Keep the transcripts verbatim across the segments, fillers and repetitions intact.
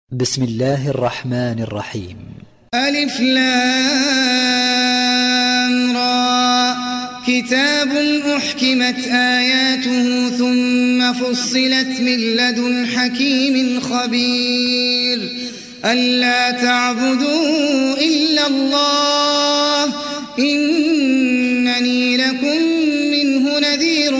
بسم الله الرحمن الرحيم. ألف لام را كتاب أحكمت آياته ثم فصلت من لدن حكيم خبير ألا تعبدوا إلا الله إنني لكم منه نذير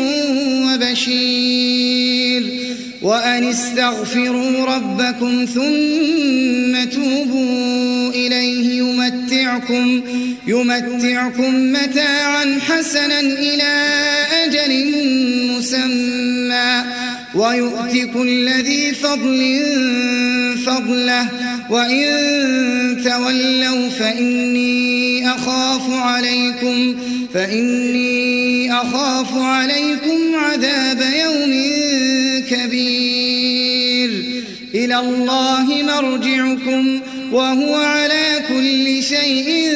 وبشير وأن استغفروا ربكم ثم توبوا إليه يمتعكم, يمتعكم متاعا حسنا إلى أجل مسمى ويؤتي كل ذي فضل فضله وإن تولوا فإني أخاف عليكم فإني أخاف عليكم عذاب يوم كبير إلى الله مرجعكم وهو على كل شيء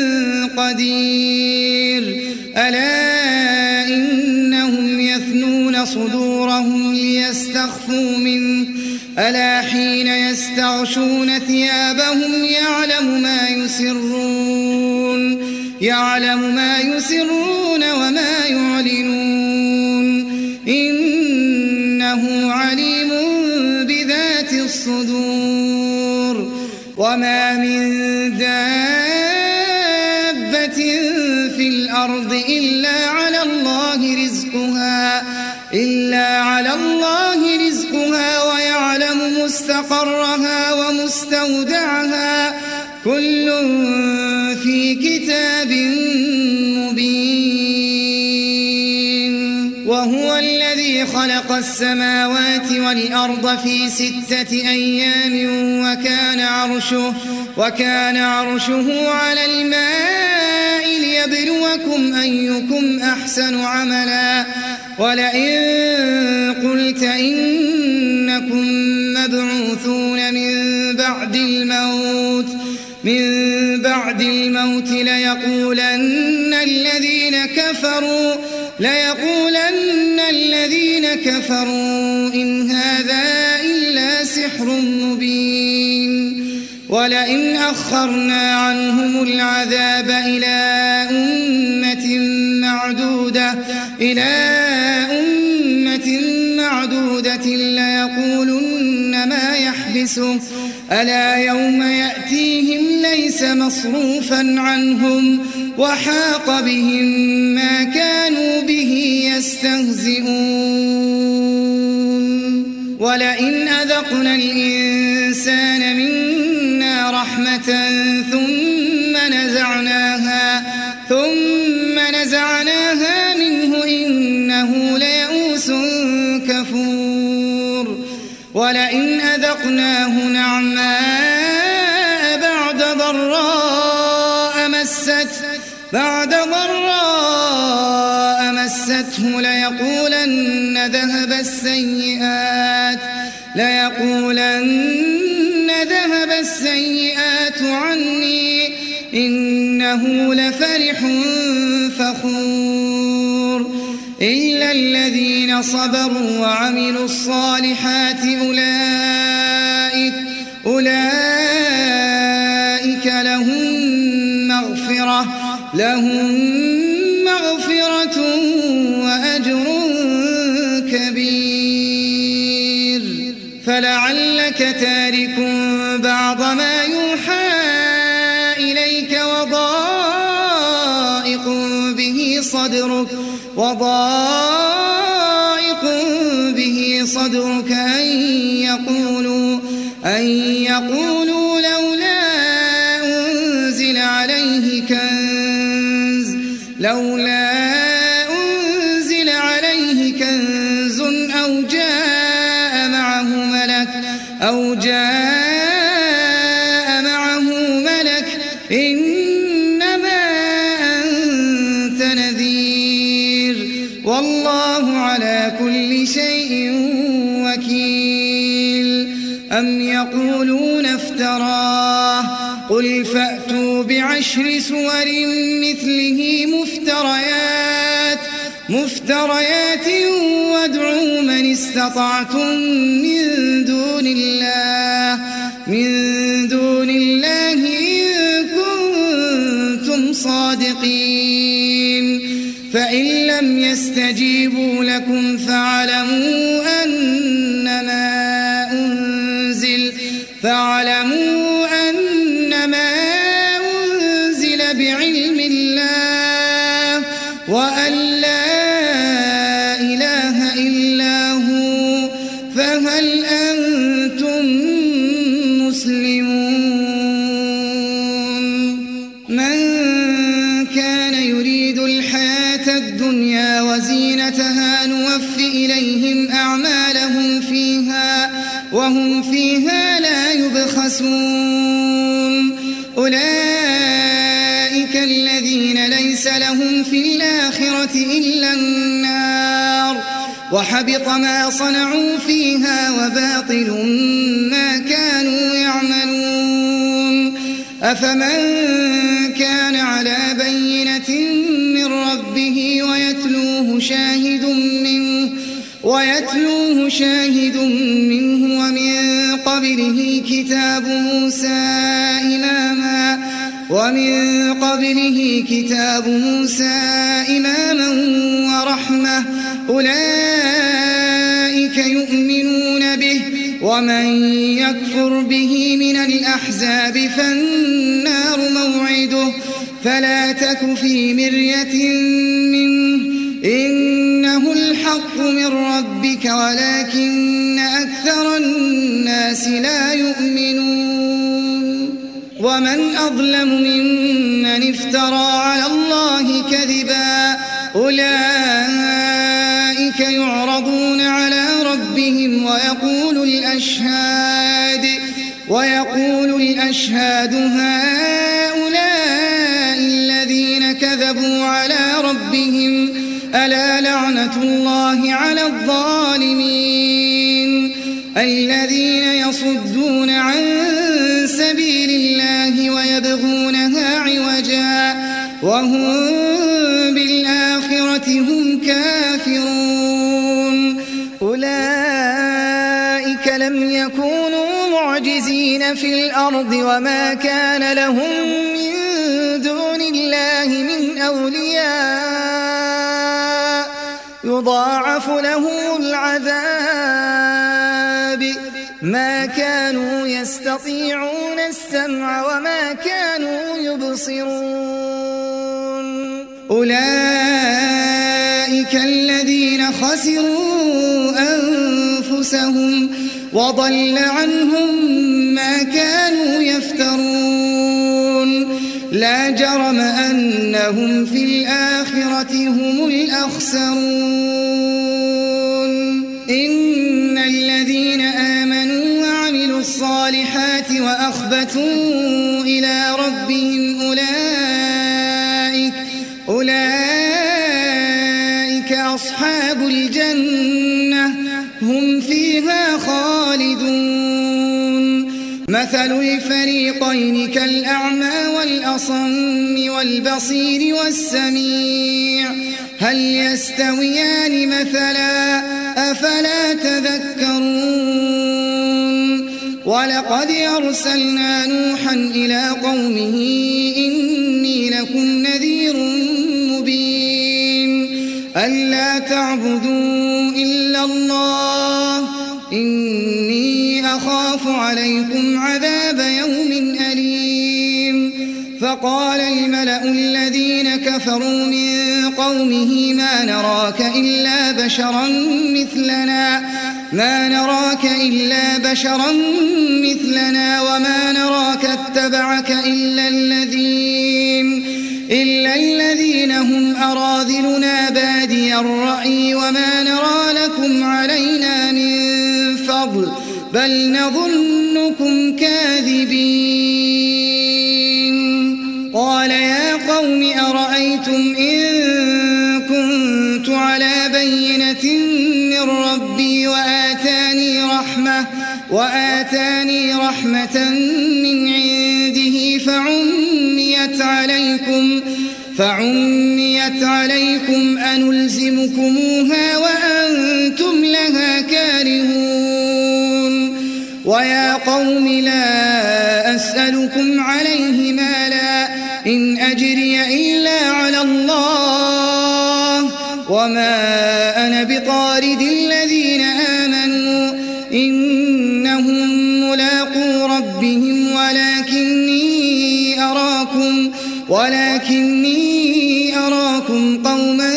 قدير ألا إنهم يثنون صدورهم ليستخفوا منه ألا حين يستغشون ثيابهم يعلم ما يسرون يعلم ما يسرون وما يعلنون إنه عليم بذات الصدور وما من دابة في الأرض إلا على الله رزقها إلا على الله رزقها ويعلم مستقرها ومستودعها كل في كتاب مبين وهو الذي خلق السماوات والأرض في ستة أيام وكان عرشه وكان عرشه على الماء ليبلوكم أيكم أحسن عملا ولئن قلت إنكم مبعوثون من بعد الموت من بعد الموت ليقولن الذين كفروا ليقولن الذين كفروا إن هذا إلا سحر مبين ولئن أخرنا عنهم العذاب إلى أمة معدودة إلى أمة معدودة ليقولن ما يحبسه ألا يوم يأتيهم ليس مصروفا عنهم وحاق بهم ما كانوا به يستهزئون ولئن أذقنا الإنسان منا رحمة ثم نزعناها ثم نزعناها منه إنه ليئوس كفور ولئن أذقناه نعماء بعد ضراء مسته بعد ضراء مسته ليقولن ذهب السيئات ليقولن ذهب السيئات عني إنه لفرح فخور إلا الذين صبروا وعملوا الصالحات أولئك أولئك لهم مغفرة لهم مغفرة وأجر كبير فلعلك تارك بعض ما يوحى إليك وضائق به صدرك وضائق به صدرك أن يقولوا أن يقولوا لولا أنزل عليه كنز لولا أنزل عليه كنز أو جاء معه ملك أو جاء معه ملك إنما أنت نذير والله على كل شيء وكيل أم يقولون افتراه قل فأتوا بعشر سور مثله مفتريات مفتريات وادعوا من استطعتم من دون الله من دون الله إن كنتم صادقين فإن لم يستجيبوا لكم فاعلموا أنما أنزل فاعلموا أنما أنزل بعلم الله وأن لا إله إلا هو فهل أنتم مسلمون من كان يريد الحياة الدنيا وزينتها نوفي إليهم أعمالهم فيها وهم فيها لا يبخسون أولئك الذين ليس لهم في الآخرة إلا النار وحبط ما صنعوا فيها وباطل ما كانوا يعملون أفمن كان على بينة من ربه ويتلوه شاهد منه ويتلوه شاهد منه ومن قبله كتاب موسى إماما ومن قبله كتاب موسى إماما ورحمة أولئك يؤمنون به ومن يكفر به من الأحزاب فالنار موعده فلا تك في مرية منه إنه الحق من ربك ولكن أكثر الناس لا يؤمنون ومن أظلم ممن افترى على الله كذبا أولئك يعرضون على ربهم ويقول الأشهاد ويقول الأشهاد هؤلاء الذين كذبوا على ربهم ألا لعنة الله على الظالمين الذين يصدون عن سبيل الله ويبغونها عوجا وهم بالآخرة هم كافرون أولئك لم يكونوا معجزين في الأرض وما كان لهم من دون الله من أولياء يضاعف لهم العذاب ما كانوا يستطيعون السمع وما كانوا يبصرون أولئك الذين خسروا أنفسهم وضل عنهم ما كانوا يفترون لا جرم أنهم في الآخرة هم الأخسرون إن الذين آمنوا وعملوا الصالحات وأخبتوا إلى ربهم أولئك أولئك أصحاب الجنة هم فيها خالدون مثل الفريقين كالأعمى والأصم والبصير والسميع هل يستويان مثلا أفلا تذكرون ولقد أرسلنا نوحا إلى قومه إني لكم نذير مبين ألا تعبدوا إلا الله إني أخاف عليكم عذاب يوم أليم فقال الملأ الذين كفروا من قومه ما نراك إلا بشرا مثلنا ما نراك إلا بشرا مثلنا وما نراك اتبعك إلا الذين إلا الذين هم أراذلنا بادي الرأي وما نرى لكم علينا من فضل بل نظنكم كاذبين قال يا قوم أرأيتم إن كنت على بينة من ربي وآتاني رحمة وآتاني رحمة من عنده فعميت عليكم فعميت عليكم أنلزمكموها وأنتم لها كارهون ويا قوم لا أسألكم عليه مالا إن أجري إلا على الله وما أنا بطارد الذين آمنوا إنهم ملاقو ربهم ولكني أراكم ولكني أراكم قوما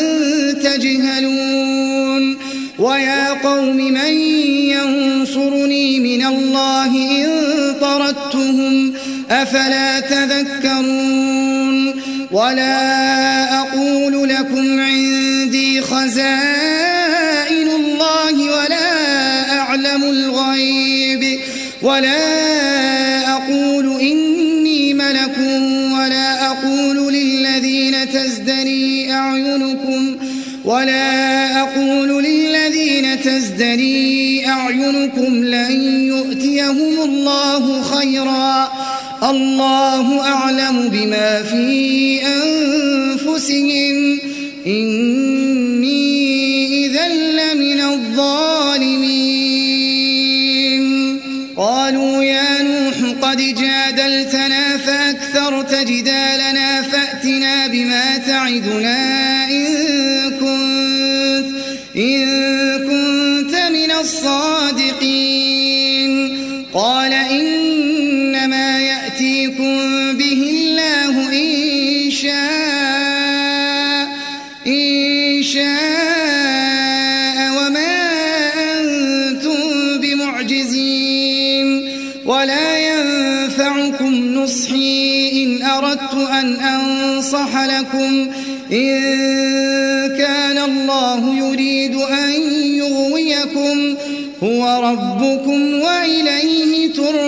تجهلون ويا قوم من ينصرني من الله إن طردتهم أفلا تذكرون ولا أقول لكم عندي خزائن الله ولا أعلم الغيب ولا أقول إني ملك ولا أقول للذين تزدري أعينكم ولا أقول للذين تزدري أعينكم لن يؤتيهم الله خيرا الله أعلم بما في أنفسهم إني إذا لمن الظالمين قالوا يا نوح قد جادلتنا فأكثرت جدالنا فأتنا بما تعدنا إن كنت, إن كنت من الصادقين قال إنما يأتيكم به الله إن شاء, إن شاء وما أنتم بمعجزين ولا ينفعكم نصحي إن أردت أن أنصح لكم إن كان الله يريد أن يغويكم هو ربكم وإليه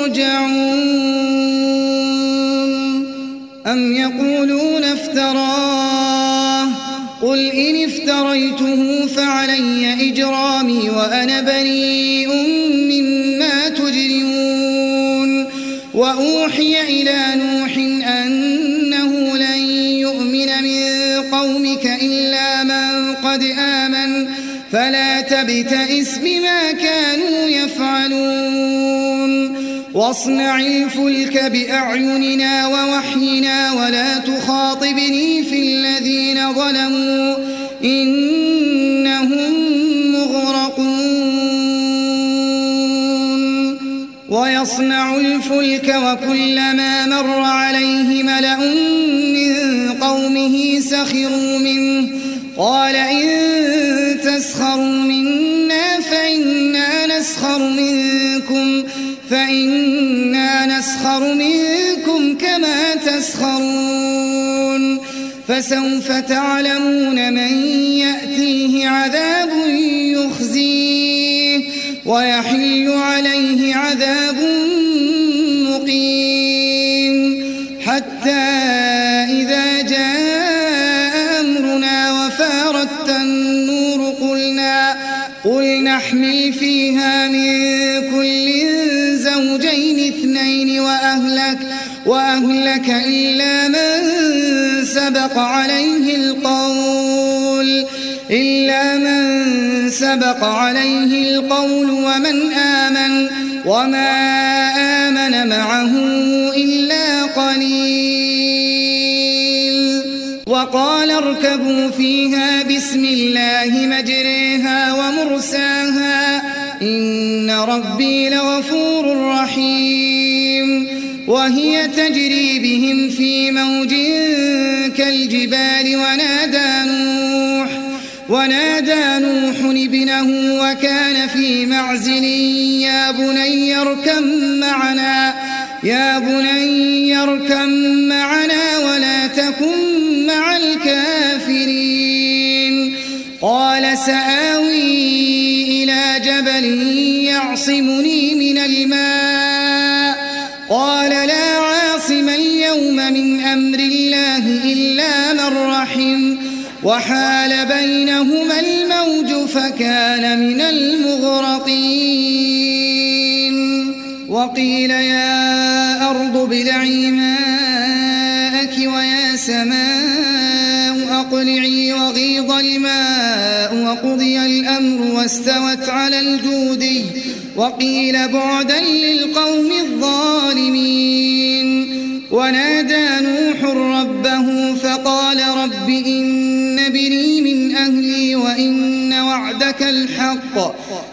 ترجعون أم يقولون افتراه قل إن افتريته فعلي إجرامي وأنا بريء مما تجرمون وأوحي إلى نوح أنه لن يؤمن من قومك إلا من قد آمن فلا تبتئس بما كانوا يفعلون واصنع الفلك بأعيننا ووحينا ولا تخاطبني في الذين ظلموا إنهم مغرقون ويصنع الفلك وكلما مر عليه ملأ من قومه سخروا منه قال إن تسخروا منا فإنا نسخر منكم فإنا نسخر منكم كما تسخرون فسوف تعلمون من يأتيه عذاب يخزيه ويحل عليه عذاب مقيم حتى إذا جاء أمرنا وفارت النور قلنا قل نحمل فيها من كل زوجين اثنين وأهلك, وأهلك إلا من سبق عليه القول إلا من سبق عليه القول ومن آمن وما آمن معه إلا قليل وقال اركبوا فيها بسم الله مجريها ومرساها إن ربي لغفور رحيم وهي تجري بهم في موج كالجبال ونادى نوح ونادى نوح ابنه وكان في معزل يا بني اركب معنا يا بني اركب معنا ولا تكن مع الكافرين قال سآوي إلى جبل يعصمني من الماء قال لا عاصم اليوم من أمر الله إلا من رحم وحال بينهما الموج فكان من المغرقين وقيل يا أرض ابلعي ماءك ويا سماء أقلعي وغيض الماء وقضي الأمر واستوت على الجودي وقيل بعدا للقوم الظالمين. ونادى نوح ربه فقال رب إن ابني من أهلي وإن وعدك الحق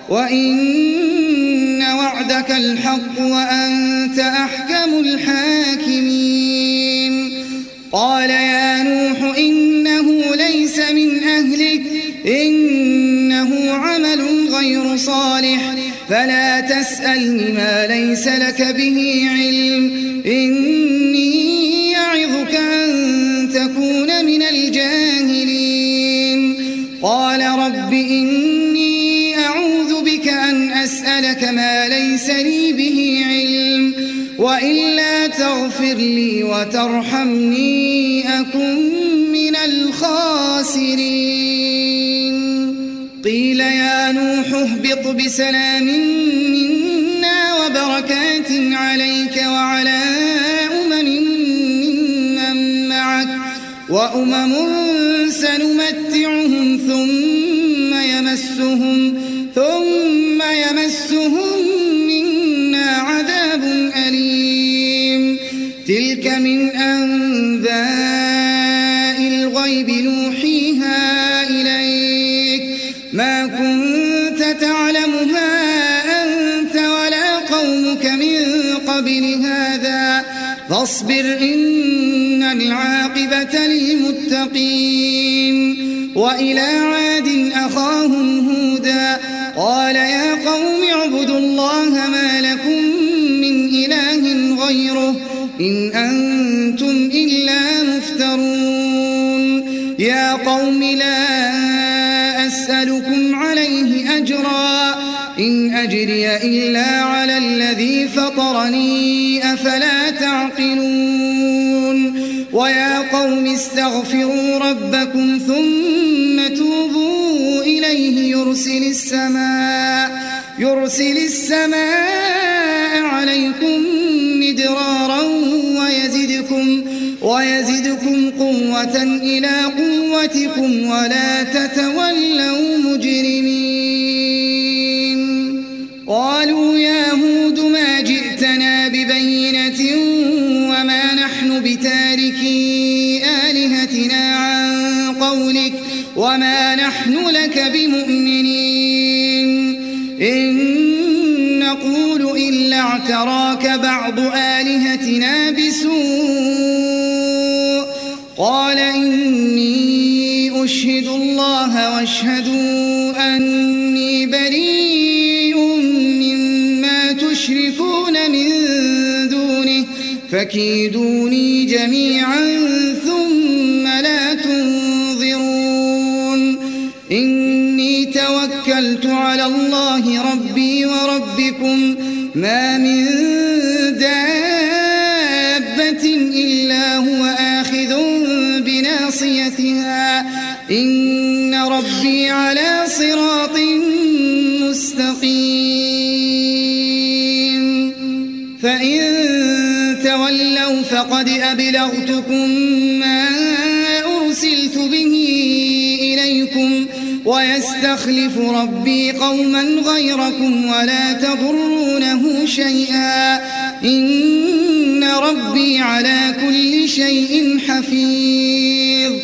وإن وعدك الحق وأنت أحكم الحاكمين. قال يا نوح إنه ليس من أهلك إنه عمل غير صالح فلا تسألني ما ليس لك به علم إني يعظك أن تكون من الجاهلين. قال رب إني أعوذ بك أن أسألك ما ليس لي به علم وإلا تغفر لي وترحمني أكن من الخاسرين. قيل يا نوح اهبط بسلام منا وبركات عليك وعلى أمم ممن معك وأمم سنمتعهم ثم يمسهم ثم يمسهم منا عذاب أليم. تلك من أنباء الغيب نوحيها إليك ما كنت تعلمها أنت ولا قومك من قبل هذا فاصبر إن العاقبة للمتقين. وإلى عاد أخاهم هودا قال يا قوم اعبدوا الله ما لكم من إله غيره إن أنتم إلا مفترون. يا قوم لا أسألكم عليه أجرا إن أجري إلا على الذي فطرني أفلا تعقلون. ويا قوم استغفروا ربكم ثم توبوا إليه يرسل السماء يرسل السماء عليكم مدرارا ويزدكم ويزدكم قوة إلى قوتكم ولا تتولوا مجرمين. قالوا يا هود ما جئتنا ببينة وما نحن بتاركي آلهتنا عن قولك وما نحن لك بمؤمنين إن نقول إلا اعتراك بعض آلهتنا بسوء. قال إني أشهد الله واشهدوا أني بريء مما تشركون من دونه فكيدوني جميعا ثم لا تنظرون. إني توكلت على الله ربي وربكم ما من دابة إلا هو آخذ بناصيتها إن ربي على صراط مستقيم. فإن تولوا فقد أبلغتكم ما أرسلت به إليكم ويستخلف ربي قوما غيركم ولا تضرونه شيئا إن ربي على كل شيء حفيظ.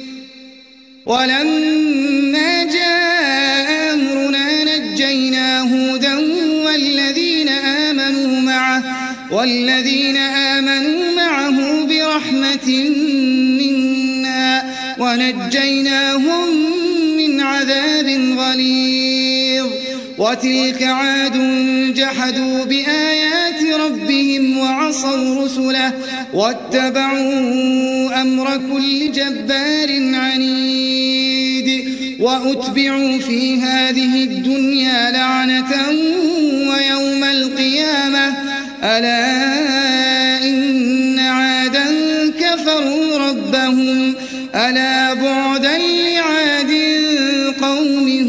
ولما جاء أمرنا نجينا هودا والذين آمنوا معه والذين آمنوا معه برحمة منا ونجيناهم من عذاب غليظ. وتلك عاد جحدوا بآيات ربهم وعصوا رسله واتبعوا أمر كل جبار عنيد. وأتبعوا في هذه الدنيا لعنة ويوم القيامة ألا إن عادا كفروا ربهم ألا بعدا لعاد قوم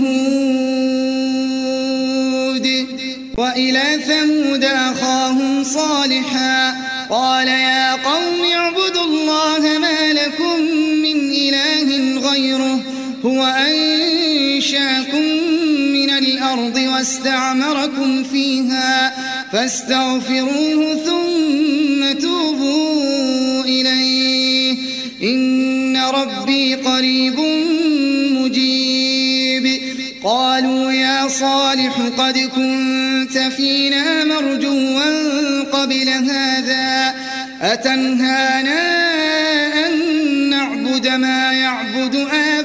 هود. وإلى ثمود أخاهم صالحا قال يا قوم اعبدوا الله ما لكم من إله غيره هو أنشاكم من الأرض الأرض واستعمركم فيها فاستغفروه ثم توبوا إليه إن ربي قريب مجيب. قالوا يا صالح قد كنت فينا مرجوا قبل هذا أتنهانا أن نعبد ما يعبد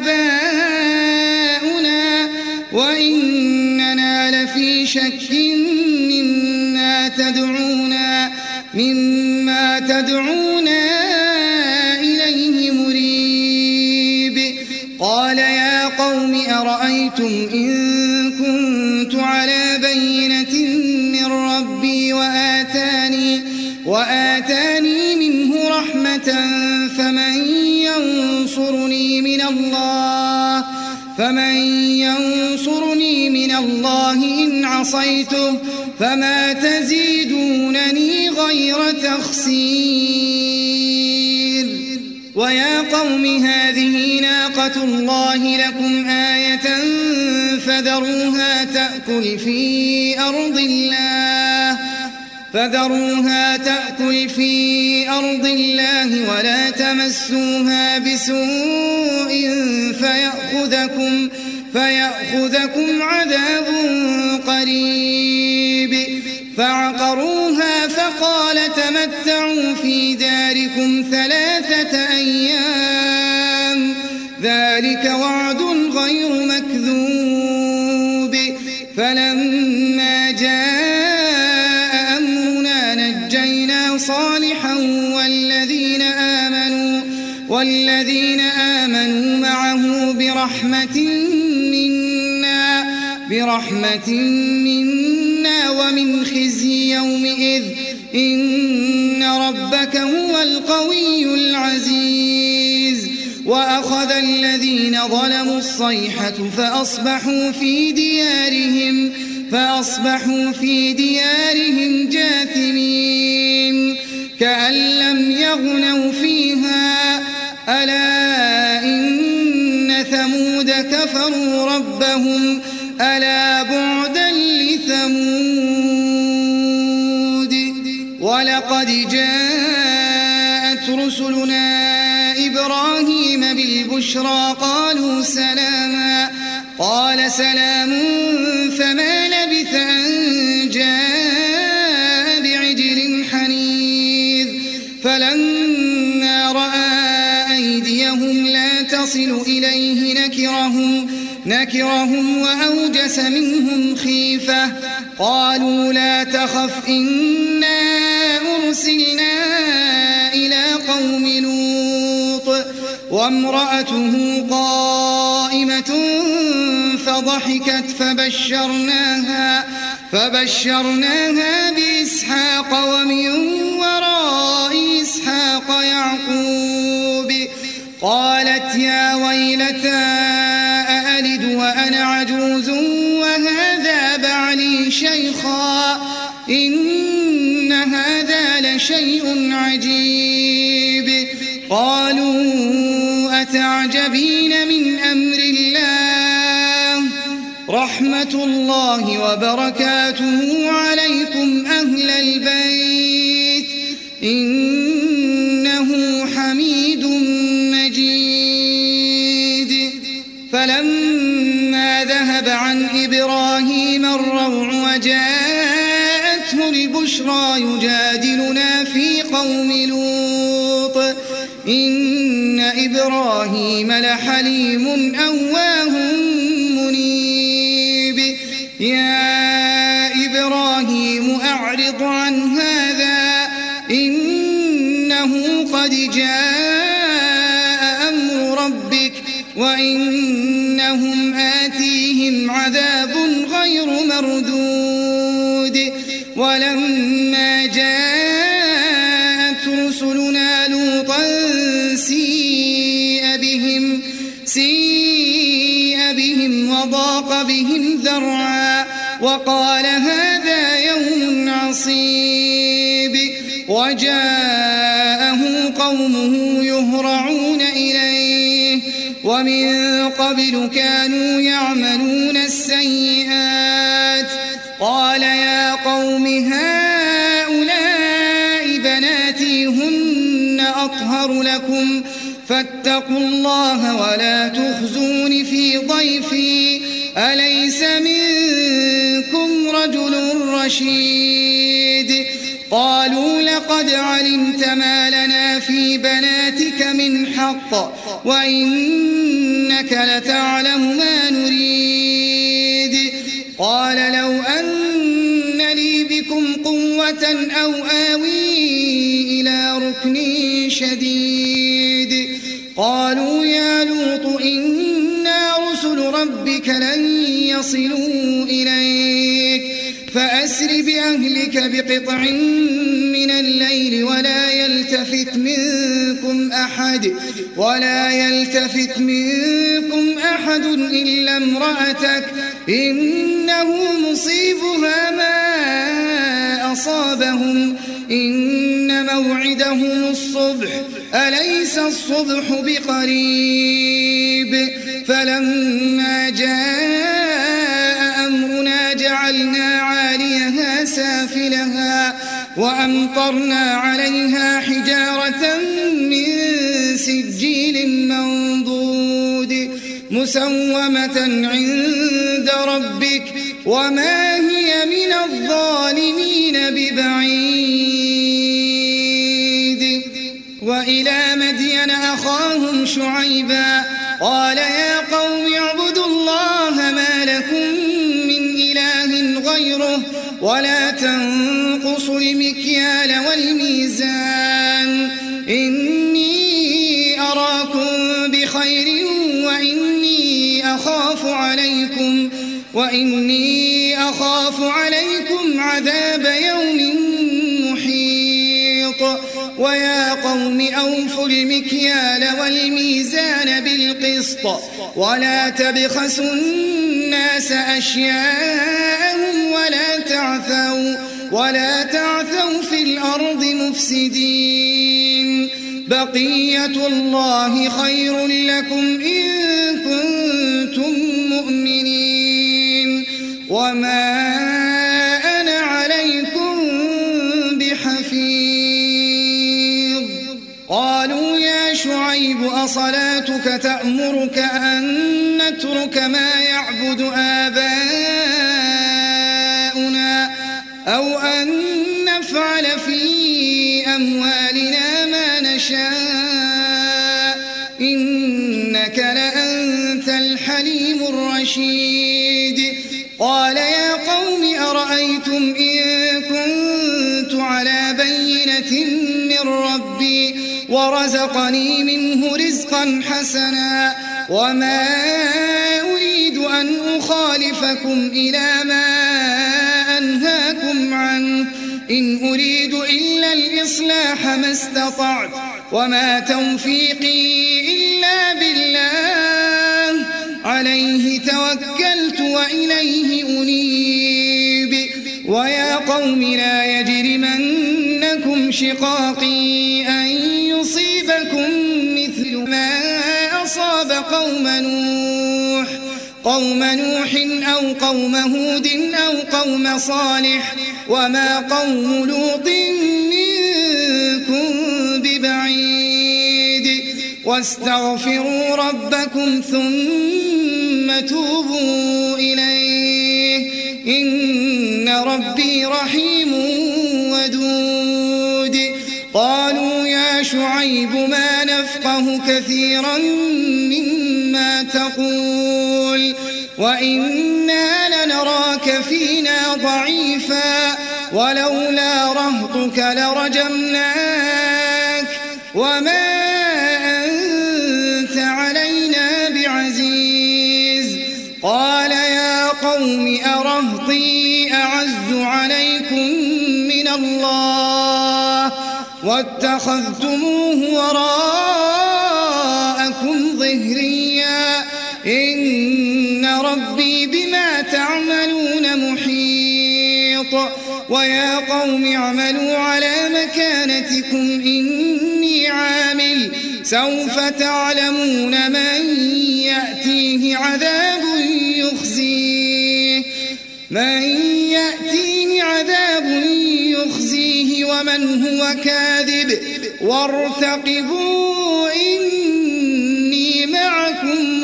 آباؤنا وإننا لفي شك مما تدعونا مما تدعونا إليه مريب. قال يا قوم أرأيتم إن كنت على بينة من ربي وآتاني وآتاني منه رحمة فمن ينصرني من الله فمن ينصرني من الله إن عصيته فما تزيدونني غير تخسير. ويا قوم هذه ناقة الله لكم آية فذروها تأكل في أرض الله فذروها تأكل في أرض الله ولا تمسوها بسوء فيأخذكم فيأخذكم عذاب قريب. فعقروها فقال تمتعوا في داركم ثلاثة أيام ذلك وعد غير مكذوب. فلما جاء أمرنا نجينا صالحا والذين آمنوا والذين آمنوا معه برحمة منا برحمة منا ومن خزي يومئذ إن ربك هو القوي العزيز. وأخذ الذين ظلموا الصيحة فأصبحوا في ديارهم فأصبحوا في ديارهم جاثمين كأن لم يغنوا فيها ألا إن ثمود كفروا ربهم ألا بعدا لثمود. ولقد جاءت رسلنا إبراهيم بالبشرى قالوا سلاما قال سلام فما لبث أن جاء بعجل حنيذ. فلما رأى أيديهم لا تصل إليه نكرهم نكرهم وأوجس منهم خيفة قالوا لا تخف إنا أرسلنا إلى قوم لوط وامرأته قائمة فضحكت فبشرناها فبشرناها بإسحاق ومن وراء إسحاق يعقوب. قالت يا ويلتى أألد وأنا عجوز وهذا بعلي شيخا إن هذا لشيء عجيب. قالوا أتعجبين من أمر الله رحمة الله وبركاته عليكم أهل البيت إنه حميد مجيد. فلما ذهب عن إبراهيم الروع وجاءته البشرى يجادلنا في قوم لوط إن إبراهيم لحليم أواه منيب. يا إبراهيم أعرض عن هذا إنه قد جاء أمر ربك وإنهم آتيهم عذاب غير مردود. ولما جاءت رسلنا لوطا سيء بهم سيء بهم وضاق بهم ذرعا وقال هذا يوم عصيب. وجاءه قومه يهرعون إليه ومن قبل كانوا يعملون السيئات قال يا قوم هؤلاء بناتي هن أطهر لكم فاتقوا الله ولا تخزون في ضيفي أليس منكم رجل رشيد قالوا لقد علمت ما لنا في بناتك من حق وإنك لتعلم ما نريد قال لو أن لي بكم قوة أو آوي إلى ركن شديد قالوا يا لوط إنا رسل ربك لن يصلوا إليك فأسر بأهلك بقطع من الليل ولا يلتفت منكم أحد ولا يلتفت منكم أحد إلا امرأتك إنه مصيبها ما أصابهم إن موعدهم الصبح أليس الصبح بقريب فلما جاء أمرنا جعلنا عاليها سافلها وأمطرنا عليها حجارة من سجيل منضود مسومة عند ربك وما هي من الظالمين ببعيد وإلى مدين أخاهم شعيبا قال يا قوم اعبدوا الله ما لكم من إله غيره ولا تنقصوا المكيال والميزان إني أراكم بخير وإني أخاف عليكم وإني أخاف عليكم عذاب يوم محيط ويا قوم أوفوا المكيال والميزان بالقسط ولا تبخسوا الناس أشياءهم ولا تعثوا ولا تعثوا في الأرض مفسدين بقية الله خير لكم إن كنتم مؤمنين وما أنا عليكم بحفيظ قالوا يا شعيب أصلاتك تأمرك أن نترك ما يعبد آباؤنا أو أن نفعل في أموالنا ما نشاء إنك لأنت الحليم الرشيد قال يا قوم أرأيتم إن كنت على بينة من ربي ورزقني منه رزقا حسنا وما أريد أن أخالفكم إلى ما أنهاكم عنه إن أريد إلا الإصلاح ما استطعت وما توفيقي إلا بالله عليه توكلت وإليه أنيب ويا قوم لا يجرمنكم شقاقي أن يصيبكم مثل ما أصاب قوم نوح قوم نوح أو قوم هود أو قوم صالح وما قوم لوط منكم ببعيد واستغفروا ربكم ثم توبوا إليه إن ربي رحيم ودود قالوا يا شعيب ما نفقه كثيرا مما تقول وإنا لنراك فينا ضعيفا ولولا رهطك لرجمناك وما أنت علينا بعزيز قال يا قوم أرهطي أعز عليكم من الله واتخذتموه وراءكم ظهريا إن ربي بما تعملون محيط ويا قوم اعملوا على مكانتكم إني عامل سوف تعلمون من يأتيه عذاب يخزيه من يأتيه عذاب يخزيه ومن هو كاذب وارتقبوا إني معكم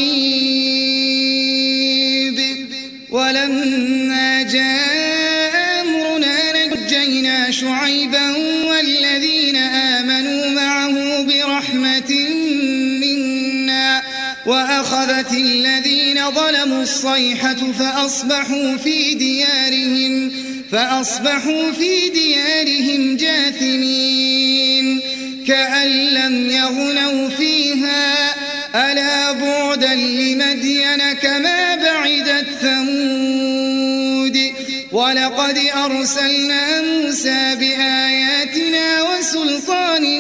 رقيب. ولما جاء أمرنا نجينا شعيبا والذين آمنوا معه برحمة منا وأخذت الذين ظلموا الصيحة فأصبحوا في ديارهم فأصبحوا في ديارهم جاثمين كأن لم يغنوا فيها ألا بعدا لمدين كما بعدت ثمود. ولقد أرسلنا موسى بآياتنا وسلطان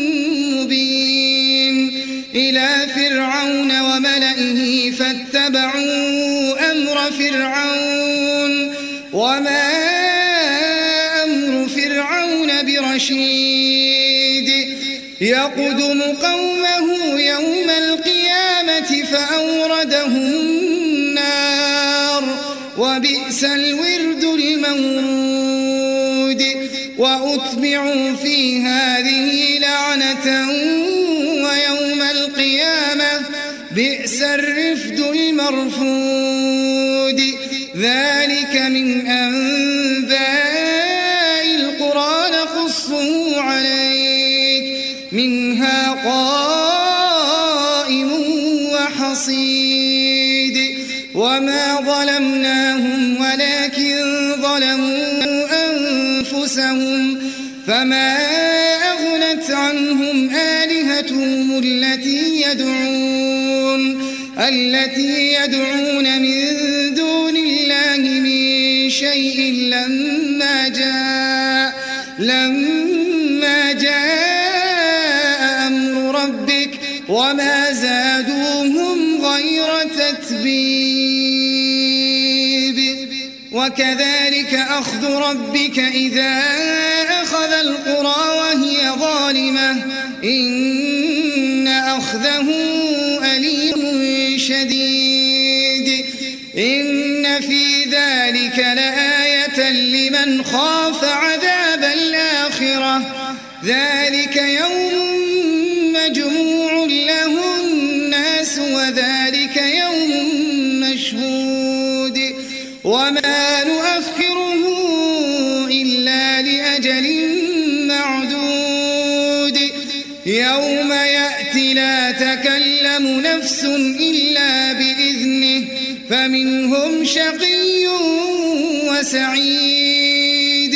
مبين إلى فرعون وملئه فاتبعوا أمر فرعون وما أمر فرعون برشيد يقدم قومه يوم القيامة فأوردهم النار وبئس الورد المورود. وأتبعوا في هذه لعنة ويوم القيامة بئس الرفد المرفود. ذلك من أنباء القرى نقصه عليك منها قائم وحصيد. وما ظلمناهم ولكن ظلموا أنفسهم فما أغنت عنهم آلهتهم التي يدعون التي يدعون من دون الله من شيء لما جاء لما جاء أمر ربك وما زادوهم غير تتبيب. وكذلك أخذ ربك إذا أخذ القرى وهي ظالمة إن أخذه أليم شديد. إن في ذلك لآية لمن خاف عذاب الآخرة ذلك يوم مجموع له الناس وذلك يوم مشهود. وما نؤخره إلا لأجل معدود يوم يأتي لا تكلم نفس إلا بإذنه فمنهم شقي وسعيد.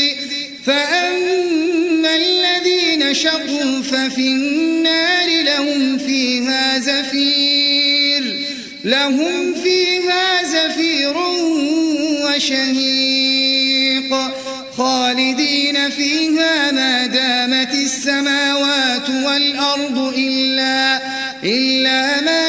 فأما الذين شقوا ففي النار لهم فيها زفير لهم فيها زفير وشهيق خالدين فيها ما دامت السماوات والأرض إلا, إلا ما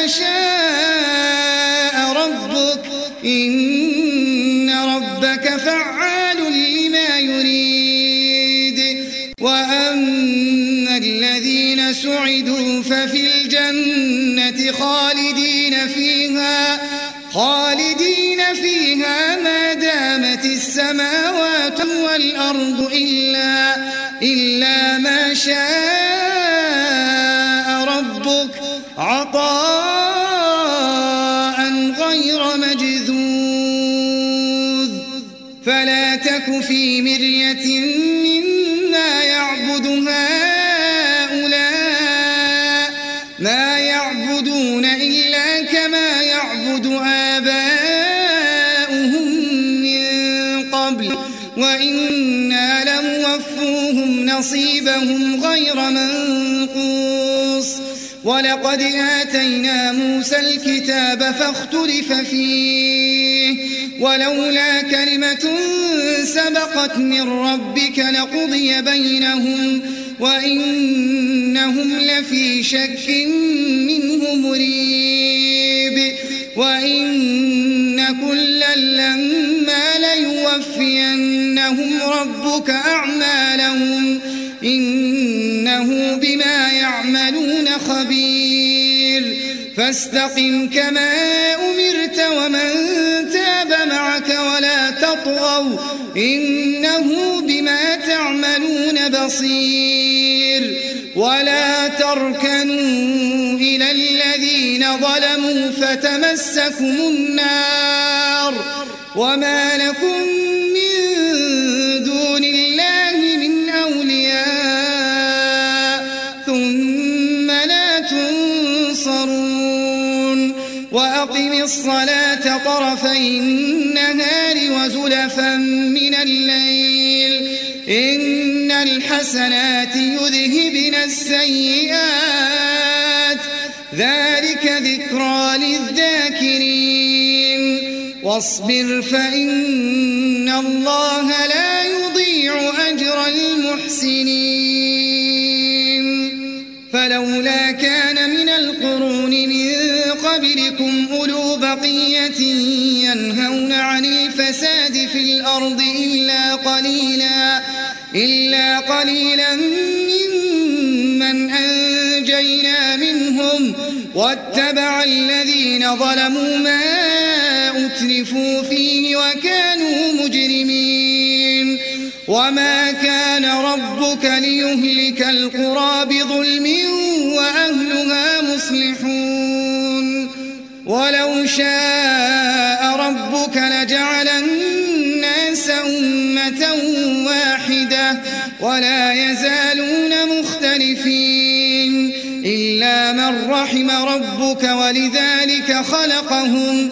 شاء ربك إن ربك فعال لما يريد. وأما الذين سعدوا ففي الجنة خالدين فيها خالدين فيها ما دامت السماوات والأرض إلا, إلا ما شاء ربك عطاء غير مجذوذ. فلا تك في مرية مما يعبد هؤلاء ما يعبدون إلا كما يعبد آباؤهم من قبل وإنا لموفوهم نصيبهم غير منقوص. ولقد آتينا موسى الكتاب فاختلف فيه ولولا كلمة سبقت من ربك لقضي بينهم وإنهم لفي شك منه مريب. وإن كلا لما ليوفينهم ربك أعمالهم إنه بما يعملون تعملون خبير فاستقم كما أمرت ومن تاب معك ولا تطغوا إنه بما تعملون بصير ولا تركنوا إلى الذين ظلموا فتمسكم النار وما لكم من دون الله من أولياء ثم لا تنصرون وأقم الصلاة طرفي النهار وزلفا من الليل إن الحسنات يذهبن السيئات ذلك ذكرى للذاكرين واصبر فإن الله لا يضيع أجر المحسنين فلولا كان من القرون من قبلكم أولو بقية ينهون عن الفساد في الأرض إلا قليلا إلا قليلا ممن أنجينا منهم واتبع الذين ظلموا ما أترفوا فيه وكانوا مجرمين وما كان ربك ليهلك القرى بظلم وأهلها مصلحون ولو شاء ربك لجعل الناس أمة واحدة ولا يزالون مختلفين إلا من رحم ربك ولذلك خلقهم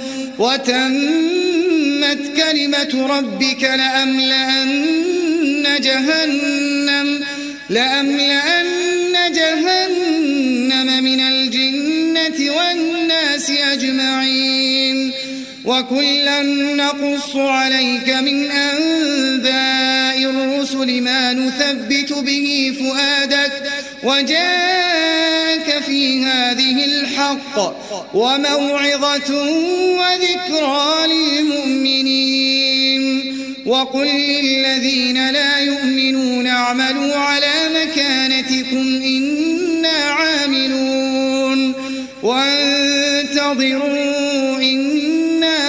وتمت كلمة ربك لأملأن جهنم لأملأن جهنم من الجنة والناس أجمعين وكلا نقص عليك من أنباء الرسل ما نثبت به فؤادك وجاءك في هذه الحق وموعظة وذكرى للمؤمنين وقل للذين لا يؤمنون اعملوا على مكانتكم إنا عاملون وانتظروا إنا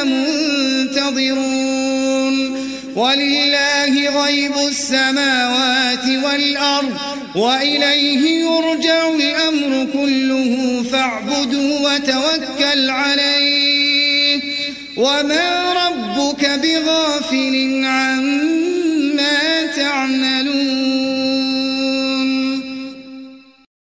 منتظرون ولله غيب السماوات والأرض وإليه يرجع الأمر كله فاعبده وتوكل عليه وما ربك بغافل عما تعملون